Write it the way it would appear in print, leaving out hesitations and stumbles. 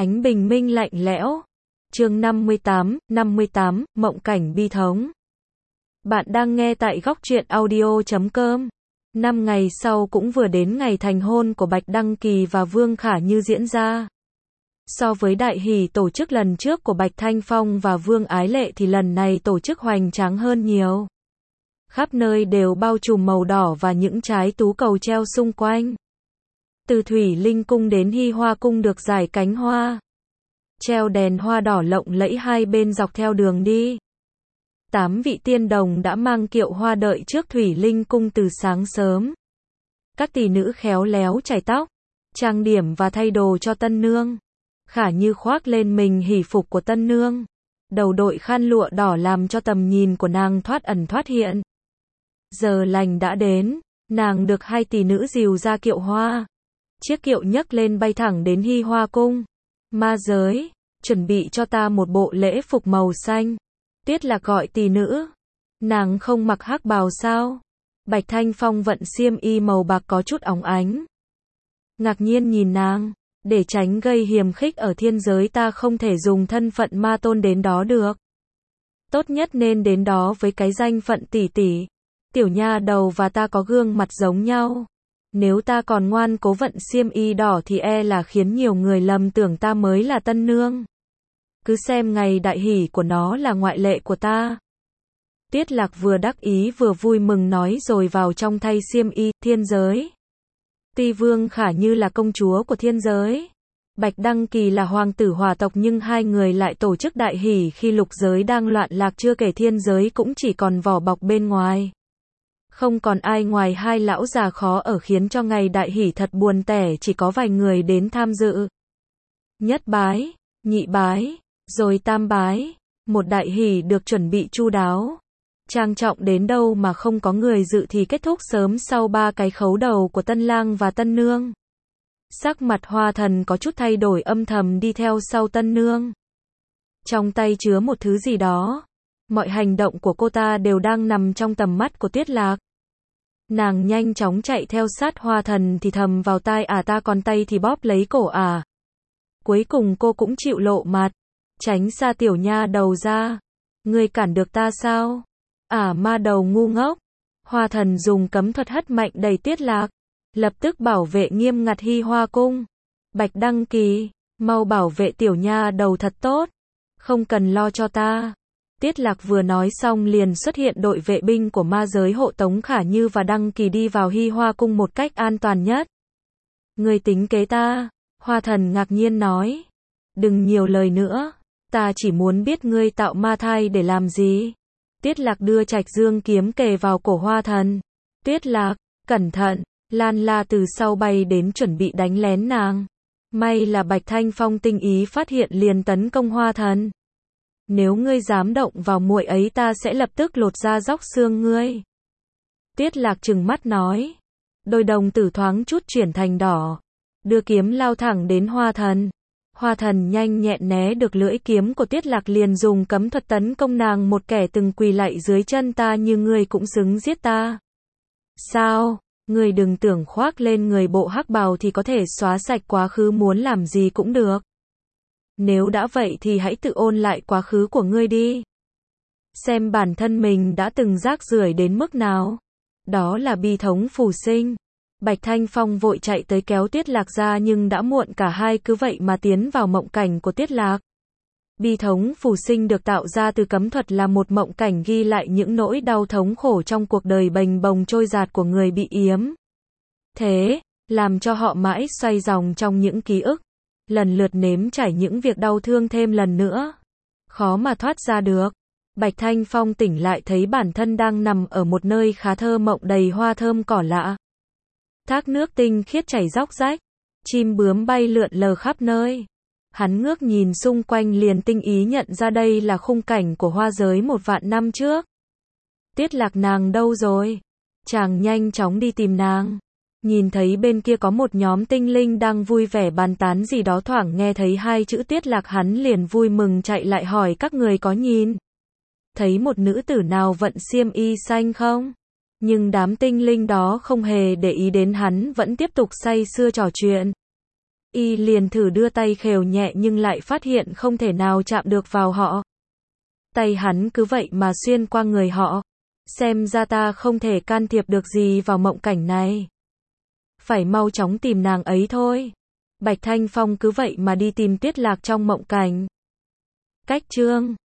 Ánh bình minh lạnh lẽo. Chương 58, Mộng cảnh bi thống. Bạn đang nghe tại góc truyện audio.com. 5 ngày sau cũng vừa đến ngày thành hôn của Bạch Đăng Kỳ và Vương Khả Như diễn ra. So với đại hỷ tổ chức lần trước của Bạch Thanh Phong và Vương Ái Lệ thì lần này tổ chức hoành tráng hơn nhiều. Khắp nơi đều bao trùm màu đỏ và những trái tú cầu treo xung quanh. Từ Thủy Linh Cung đến Hy Hoa Cung được rải cánh hoa. Treo đèn hoa đỏ lộng lẫy hai bên dọc theo đường đi. 8 vị tiên đồng đã mang kiệu hoa đợi trước Thủy Linh Cung từ sáng sớm. Các tỷ nữ khéo léo chải tóc, trang điểm và thay đồ cho tân nương. Khả Như khoác lên mình hỷ phục của tân nương. Đầu đội khăn lụa đỏ làm cho tầm nhìn của nàng thoát ẩn thoát hiện. Giờ lành đã đến, nàng được hai tỷ nữ dìu ra kiệu hoa. Chiếc kiệu nhấc lên bay thẳng đến Hy Hoa Cung. Ma giới, chuẩn bị cho ta một bộ lễ phục màu xanh. Tiết Lạc gọi tỷ nữ. Nàng không mặc hắc bào sao? Bạch Thanh Phong vận xiêm y màu bạc có chút óng ánh. Ngạc nhiên nhìn nàng, để tránh gây hiềm khích ở thiên giới ta không thể dùng thân phận ma tôn đến đó được. Tốt nhất nên đến đó với cái danh phận tỷ tỷ. Tiểu nha đầu và ta có gương mặt giống nhau. Nếu ta còn ngoan cố vận xiêm y đỏ thì e là khiến nhiều người lầm tưởng ta mới là tân nương. Cứ xem ngày đại hỷ của nó là ngoại lệ của ta. Tiết Lạc vừa đắc ý vừa vui mừng nói rồi vào trong thay xiêm y. Thiên giới. Tuy Vương Khả Như là công chúa của thiên giới, Bạch Đăng Kỳ là hoàng tử hỏa tộc, nhưng hai người lại tổ chức đại hỷ khi lục giới đang loạn lạc, chưa kể thiên giới cũng chỉ còn vỏ bọc bên ngoài. Không còn ai ngoài hai lão già khó ở khiến cho ngày đại hỷ thật buồn tẻ, chỉ có vài người đến tham dự. Nhất bái, nhị bái, rồi tam bái, một đại hỷ được chuẩn bị chu đáo. Trang trọng đến đâu mà không có người dự thì kết thúc sớm sau 3 cái khấu đầu của tân lang và tân nương. Sắc mặt Hoa Thần có chút thay đổi, âm thầm đi theo sau tân nương. Trong tay chứa một thứ gì đó. Mọi hành động của cô ta đều đang nằm trong tầm mắt của Tiết Lạc. Nàng nhanh chóng chạy theo sát Hoa Thần thì thầm vào tai, ta còn tay thì bóp lấy cổ Cuối cùng cô cũng chịu lộ mặt. Tránh xa tiểu nha đầu ra. Ngươi cản được ta sao? Ma đầu ngu ngốc. Hoa Thần dùng cấm thuật hất mạnh đẩy Tiết Lạc. Lập tức bảo vệ nghiêm ngặt Hy Hoa Cung. Bạch Đăng Kỳ, mau bảo vệ tiểu nha đầu thật tốt. Không cần lo cho ta. Tiết Lạc vừa nói xong liền xuất hiện đội vệ binh của ma giới hộ tống Khả Như và Đăng Kỳ đi vào Hy Hoa Cung một cách an toàn nhất. Ngươi tính kế ta? Hoa Thần ngạc nhiên nói. Đừng nhiều lời nữa. Ta chỉ muốn biết ngươi tạo ma thai để làm gì. Tiết Lạc đưa Trạch Dương kiếm kề vào cổ Hoa Thần. Tiết Lạc, cẩn thận. Lan La từ sau bay đến chuẩn bị đánh lén nàng. May là Bạch Thanh Phong tinh ý phát hiện liền tấn công Hoa Thần. Nếu ngươi dám động vào muội ấy ta sẽ lập tức lột da róc xương ngươi. Tiết Lạc trừng mắt nói. Đôi đồng tử thoáng chút chuyển thành đỏ. Đưa kiếm lao thẳng đến Hoa Thần. Hoa Thần nhanh nhẹn né được lưỡi kiếm của Tiết Lạc, liền dùng cấm thuật tấn công nàng. Một kẻ từng quỳ lạy dưới chân ta như ngươi cũng xứng giết ta. Sao? Ngươi đừng tưởng khoác lên người bộ hắc bào thì có thể xóa sạch quá khứ, muốn làm gì cũng được. Nếu đã vậy thì hãy tự ôn lại quá khứ của ngươi đi. Xem bản thân mình đã từng rác rưởi đến mức nào. Đó là bi thống phù sinh. Bạch Thanh Phong vội chạy tới kéo Tiết Lạc ra nhưng đã muộn, cả hai cứ vậy mà tiến vào mộng cảnh của Tiết Lạc. Bi thống phù sinh được tạo ra từ cấm thuật, là một mộng cảnh ghi lại những nỗi đau thống khổ trong cuộc đời bềnh bồng trôi dạt của người bị yếm. Thế, làm cho họ mãi xoay vòng trong những ký ức, lần lượt nếm trải những việc đau thương thêm lần nữa. Khó mà thoát ra được. Bạch Thanh Phong tỉnh lại thấy bản thân đang nằm ở một nơi khá thơ mộng, đầy hoa thơm cỏ lạ. Thác nước tinh khiết chảy róc rách. Chim bướm bay lượn lờ khắp nơi. Hắn ngước nhìn xung quanh liền tinh ý nhận ra đây là khung cảnh của hoa giới 1.000 năm trước. Tiết Lạc nàng đâu rồi? Chàng nhanh chóng đi tìm nàng. Nhìn thấy bên kia có một nhóm tinh linh đang vui vẻ bàn tán gì đó, thoảng nghe thấy hai chữ Tiết Lạc hắn liền vui mừng chạy lại hỏi các người có nhìn thấy một nữ tử nào vận xiêm y xanh không? Nhưng đám tinh linh đó không hề để ý đến hắn, vẫn tiếp tục say sưa trò chuyện. Y liền thử đưa tay khều nhẹ nhưng lại phát hiện không thể nào chạm được vào họ. Tay hắn cứ vậy mà xuyên qua người họ. Xem ra ta không thể can thiệp được gì vào mộng cảnh này. Phải mau chóng tìm nàng ấy thôi. Bạch Thanh Phong cứ vậy mà đi tìm Tuyết Lạc trong mộng cảnh. Cách chương